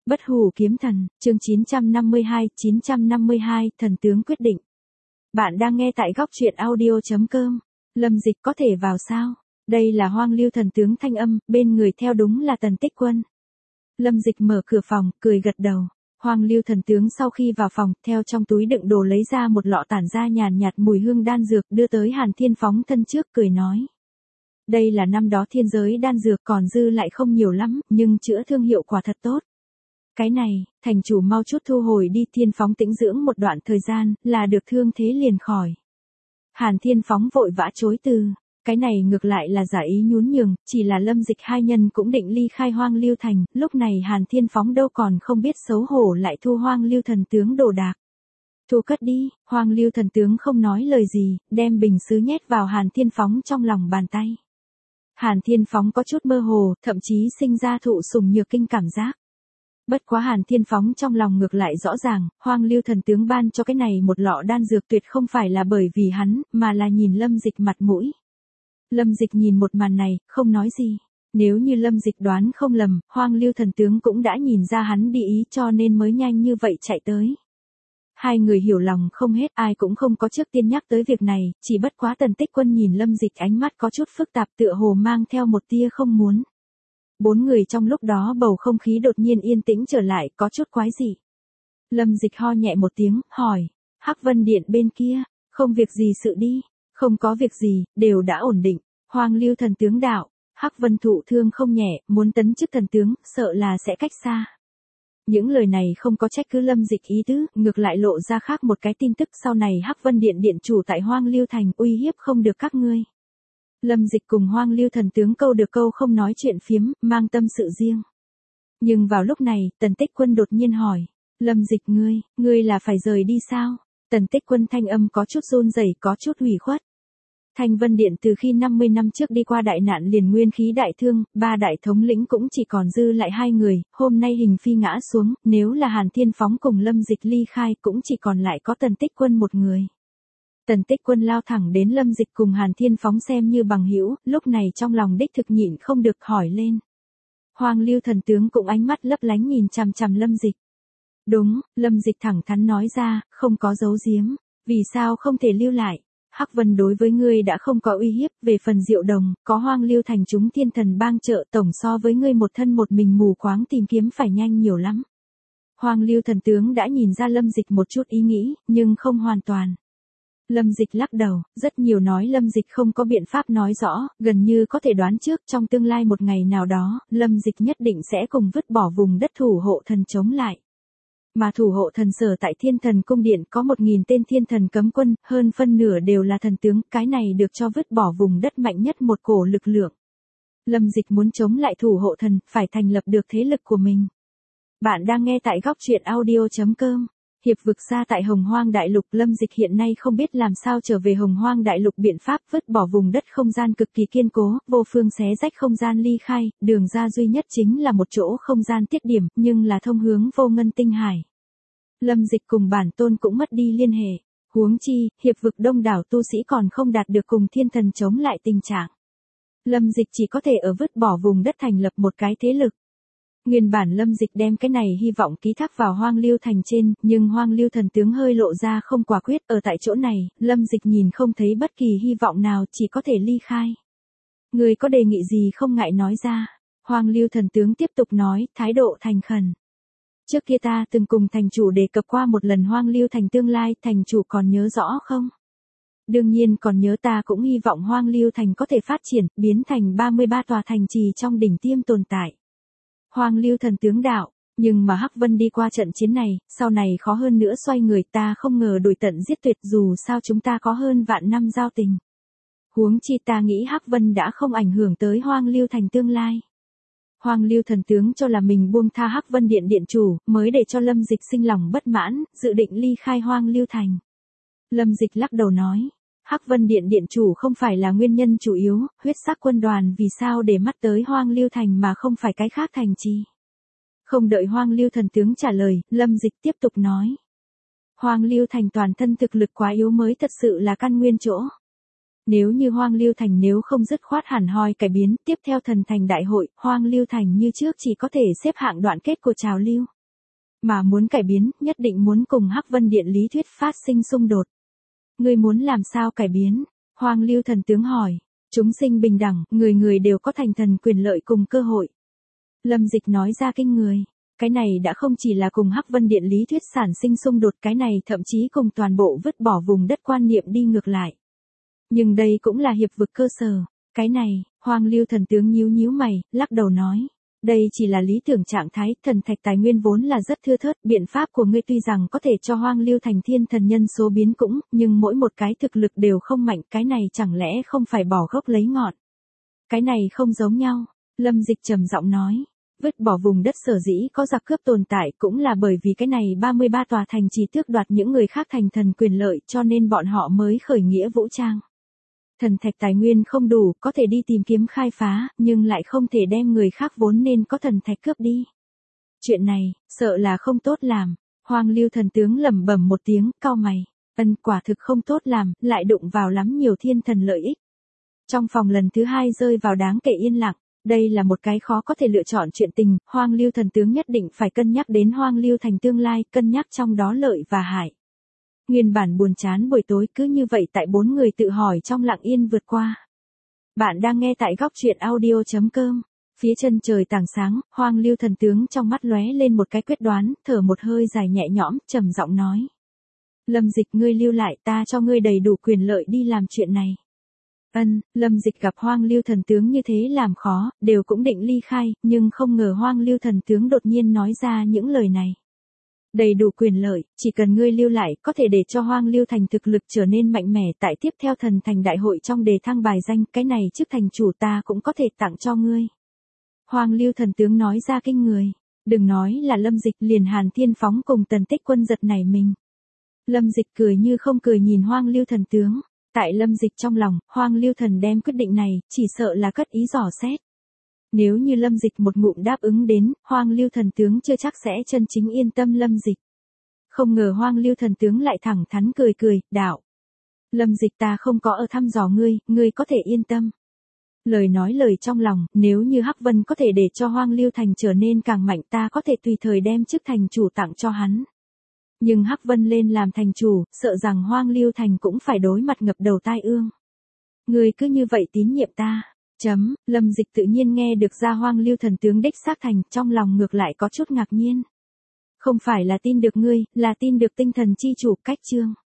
Bất hủ kiếm thần, chương 952, thần tướng quyết định. Bạn đang nghe tại góc truyện audio.com. Lâm Dịch có thể vào sao? Đây là Hoang Lưu thần tướng thanh âm, bên người theo đúng là Tần Tích Quân. Lâm Dịch mở cửa phòng, cười gật đầu. Hoang Lưu thần tướng sau khi vào phòng, theo trong túi đựng đồ lấy ra một lọ tản ra nhàn nhạt mùi hương đan dược, đưa tới Hàn Thiên Phóng thân trước, cười nói. Đây là năm đó thiên giới đan dược, còn dư lại không nhiều lắm, nhưng chữa thương hiệu quả thật tốt. Cái này, thành chủ mau chút thu hồi đi. Thiên Phóng tĩnh dưỡng một đoạn thời gian, là được thương thế liền khỏi. Hàn Thiên Phóng vội vã chối từ. Cái này ngược lại là giả ý nhún nhường, chỉ là Lâm Dịch hai nhân cũng định ly khai Hoang Lưu Thành, lúc này Hàn Thiên Phóng đâu còn không biết xấu hổ lại thu Hoang Lưu thần tướng đồ đạc. Thu cất đi. Hoang Lưu thần tướng không nói lời gì, đem bình sứ nhét vào Hàn Thiên Phóng trong lòng bàn tay. Hàn Thiên Phóng có chút mơ hồ, thậm chí sinh ra thụ sủng nhược kinh cảm giác. Bất quá Hàn Thiên Phóng trong lòng ngược lại rõ ràng, Hoang Lưu thần tướng ban cho cái này một lọ đan dược tuyệt không phải là bởi vì hắn, mà là nhìn Lâm Dịch mặt mũi. Lâm Dịch nhìn một màn này, không nói gì. Nếu như Lâm Dịch đoán không lầm, Hoang Lưu thần tướng cũng đã nhìn ra hắn đi ý cho nên mới nhanh như vậy chạy tới. Hai người hiểu lòng không hết, ai cũng không có trước tiên nhắc tới việc này, chỉ bất quá Tần Tích Quân nhìn Lâm Dịch ánh mắt có chút phức tạp, tựa hồ mang theo một tia không muốn. Bốn người trong lúc đó bầu không khí đột nhiên yên tĩnh trở lại, có chút quái dị. Lâm Dịch ho nhẹ một tiếng, hỏi, Hắc Vân Điện bên kia, không việc gì sự đi, không có việc gì, đều đã ổn định. Hoang Lưu thần tướng đạo, Hắc Vân thụ thương không nhẹ, muốn tấn chức thần tướng, sợ là sẽ cách xa. Những lời này không có trách cứ Lâm Dịch ý tứ, ngược lại lộ ra khác một cái tin tức, sau này Hắc Vân Điện điện chủ tại Hoang Lưu Thành uy hiếp không được các ngươi. Lâm Dịch cùng Hoang Lưu thần tướng câu được câu không nói chuyện phiếm, mang tâm sự riêng. Nhưng vào lúc này, Tần Tích Quân đột nhiên hỏi, Lâm Dịch ngươi là phải rời đi sao? Tần Tích Quân thanh âm có chút run rẩy, có chút ủy khuất. Thanh Vân Điện từ khi 50 năm trước đi qua đại nạn liền nguyên khí đại thương, ba đại thống lĩnh cũng chỉ còn dư lại hai người, hôm nay hình phi ngã xuống, nếu là Hàn Thiên Phóng cùng Lâm Dịch ly khai cũng chỉ còn lại có Tần Tích Quân một người. Tần Tích Quân lao thẳng đến Lâm Dịch cùng Hàn Thiên Phóng xem như bằng hữu, lúc này trong lòng đích thực nhịn không được hỏi lên. Hoang Lưu thần tướng cũng ánh mắt lấp lánh nhìn chằm chằm Lâm Dịch. Đúng, Lâm Dịch thẳng thắn nói ra, không có giấu giếm, vì sao không thể lưu lại? Hắc Vân đối với ngươi đã không có uy hiếp, về phần Diệu Đồng, có Hoang Lưu thành chúng thiên thần bang trợ, tổng so với ngươi một thân một mình mù quáng tìm kiếm phải nhanh nhiều lắm. Hoang Lưu thần tướng đã nhìn ra Lâm Dịch một chút ý nghĩ, nhưng không hoàn toàn. Lâm Dịch lắc đầu, rất nhiều nói Lâm Dịch không có biện pháp nói rõ, gần như có thể đoán trước trong tương lai một ngày nào đó, Lâm Dịch nhất định sẽ cùng vứt bỏ vùng đất thủ hộ thần chống lại. Mà thủ hộ thần sở tại Thiên Thần Cung Điện có 1000 tên thiên thần cấm quân, hơn phân nửa đều là thần tướng, cái này được cho vứt bỏ vùng đất mạnh nhất một cổ lực lượng. Lâm Dịch muốn chống lại thủ hộ thần, phải thành lập được thế lực của mình. Bạn đang nghe tại góc truyện audio.com. Hiệp vực xa tại Hồng Hoang Đại Lục, Lâm Dịch hiện nay không biết làm sao trở về Hồng Hoang Đại Lục, biện pháp vứt bỏ vùng đất không gian cực kỳ kiên cố, vô phương xé rách không gian ly khai, đường ra duy nhất chính là một chỗ không gian tiết điểm, nhưng là thông hướng Vô Ngân Tinh Hải. Lâm Dịch cùng bản tôn cũng mất đi liên hệ, huống chi, hiệp vực đông đảo tu sĩ còn không đạt được cùng thiên thần chống lại tình trạng. Lâm Dịch chỉ có thể ở vứt bỏ vùng đất thành lập một cái thế lực. Nguyên bản Lâm Dịch đem cái này hy vọng ký thác vào Hoang Lưu Thành trên, nhưng Hoang Lưu thần tướng hơi lộ ra không quả quyết, ở tại chỗ này, Lâm Dịch nhìn không thấy bất kỳ hy vọng nào, chỉ có thể ly khai. Người có đề nghị gì không ngại nói ra. Hoang Lưu thần tướng tiếp tục nói, thái độ thành khẩn. Trước kia ta từng cùng thành chủ đề cập qua một lần Hoang Lưu Thành tương lai, thành chủ còn nhớ rõ không? Đương nhiên còn nhớ, ta cũng hy vọng Hoang Lưu Thành có thể phát triển, biến thành 33 tòa thành trì trong đỉnh tiêm tồn tại. Hoang Lưu thần tướng đạo, nhưng mà Hắc Vân đi qua trận chiến này, sau này khó hơn nữa xoay người, ta không ngờ đuổi tận giết tuyệt, dù sao chúng ta có hơn vạn năm giao tình. Huống chi ta nghĩ Hắc Vân đã không ảnh hưởng tới Hoang Lưu Thành tương lai. Hoang Lưu thần tướng cho là mình buông tha Hắc Vân Điện điện chủ, mới để cho Lâm Dịch sinh lòng bất mãn, dự định ly khai Hoang Lưu Thành. Lâm Dịch lắc đầu nói, Hắc Vân Điện điện chủ không phải là nguyên nhân chủ yếu, huyết sắc quân đoàn vì sao để mắt tới Hoang Lưu Thành mà không phải cái khác thành trì. Không đợi Hoang Lưu thần tướng trả lời, Lâm Dịch tiếp tục nói. Hoang Lưu Thành toàn thân thực lực quá yếu mới thật sự là căn nguyên chỗ. Nếu như Hoang Lưu Thành nếu không dứt khoát hẳn hoi cải biến, tiếp theo thần thành đại hội, Hoang Lưu Thành như trước chỉ có thể xếp hạng đoạn kết của trào lưu. Mà muốn cải biến, nhất định muốn cùng Hắc Vân Điện lý thuyết phát sinh xung đột. Ngươi muốn làm sao cải biến? Hoang Lưu Thần tướng hỏi. Chúng sinh bình đẳng, người người đều có thành thần quyền lợi cùng cơ hội. Lâm Dịch nói ra kinh người. Cái này đã không chỉ là cùng Hắc Vân Điện lý thuyết sản sinh xung đột, cái này thậm chí cùng toàn bộ vứt bỏ vùng đất quan niệm đi ngược lại. Nhưng đây cũng là hiệp vực cơ sở. Cái này, Hoang Lưu Thần tướng nhíu nhíu mày, lắc đầu nói. Đây chỉ là lý tưởng trạng thái, thần thạch tài nguyên vốn là rất thưa thớt, biện pháp của ngươi tuy rằng có thể cho Hoang Lưu thành thiên thần nhân số biến cũng, nhưng mỗi một cái thực lực đều không mạnh, cái này chẳng lẽ không phải bỏ gốc lấy ngọn. Cái này không giống nhau, Lâm Dịch trầm giọng nói. Vứt bỏ vùng đất sở dĩ có giặc cướp tồn tại cũng là bởi vì cái này 33 tòa thành chỉ tước đoạt những người khác thành thần quyền lợi, cho nên bọn họ mới khởi nghĩa vũ trang. Thần thạch tài nguyên không đủ, có thể đi tìm kiếm khai phá, nhưng lại không thể đem người khác vốn nên có thần thạch cướp đi. Chuyện này, sợ là không tốt làm. Hoang Lưu Thần tướng lẩm bẩm một tiếng, cau mày. Quả thực không tốt làm, lại đụng vào lắm nhiều thiên thần lợi ích. Trong phòng lần thứ 2 rơi vào đáng kể yên lặng. Đây là một cái khó có thể lựa chọn chuyện tình, Hoang Lưu Thần tướng nhất định phải cân nhắc đến Hoang Lưu thành tương lai, cân nhắc trong đó lợi và hại. Nguyên bản buồn chán buổi tối cứ như vậy tại 4 người tự hỏi trong lặng yên vượt qua. Bạn đang nghe tại góc truyện audio.com. Phía chân trời tảng sáng, Hoang Lưu Thần tướng trong mắt lóe lên một cái quyết đoán, thở một hơi dài nhẹ nhõm, trầm giọng nói. Lâm Dịch, ngươi lưu lại, ta cho ngươi đầy đủ quyền lợi đi làm chuyện này. Lâm Dịch gặp Hoang Lưu Thần tướng như thế làm khó, đều cũng định ly khai, nhưng không ngờ Hoang Lưu Thần tướng đột nhiên nói ra những lời này. Đầy đủ quyền lợi, chỉ cần ngươi lưu lại, có thể để cho Hoang Lưu thành thực lực trở nên mạnh mẽ, tại tiếp theo thần thành đại hội trong đề thăng bài danh, cái này chức thành chủ ta cũng có thể tặng cho ngươi. Hoang Lưu Thần tướng nói ra kinh người, đừng nói là Lâm Dịch, liền Hàn Thiên Phóng cùng Tần Tích Quân giật nảy mình. Lâm Dịch cười như không cười nhìn Hoang Lưu Thần tướng. Tại Lâm Dịch trong lòng, Hoang Lưu Thần đem quyết định này, chỉ sợ là cất ý dò xét. Nếu như Lâm Dịch một ngụm đáp ứng đến, Hoang Lưu Thần tướng chưa chắc sẽ chân chính yên tâm Lâm Dịch. Không ngờ Hoang Lưu Thần tướng lại thẳng thắn cười cười, đạo. Lâm Dịch, ta không có ở thăm dò ngươi, ngươi có thể yên tâm. Lời nói lời trong lòng, nếu như Hắc Vân có thể để cho Hoang Lưu thành trở nên càng mạnh, ta có thể tùy thời đem chức thành chủ tặng cho hắn. Nhưng Hắc Vân lên làm thành chủ, sợ rằng Hoang Lưu thành cũng phải đối mặt ngập đầu tai ương. Ngươi cứ như vậy tín nhiệm ta. Lâm Dịch tự nhiên nghe được ra Hoang Lưu Thần tướng đích xác thành, trong lòng ngược lại có chút ngạc nhiên. Không phải là tin được ngươi, là tin được tinh thần chi chủ Cách Chương.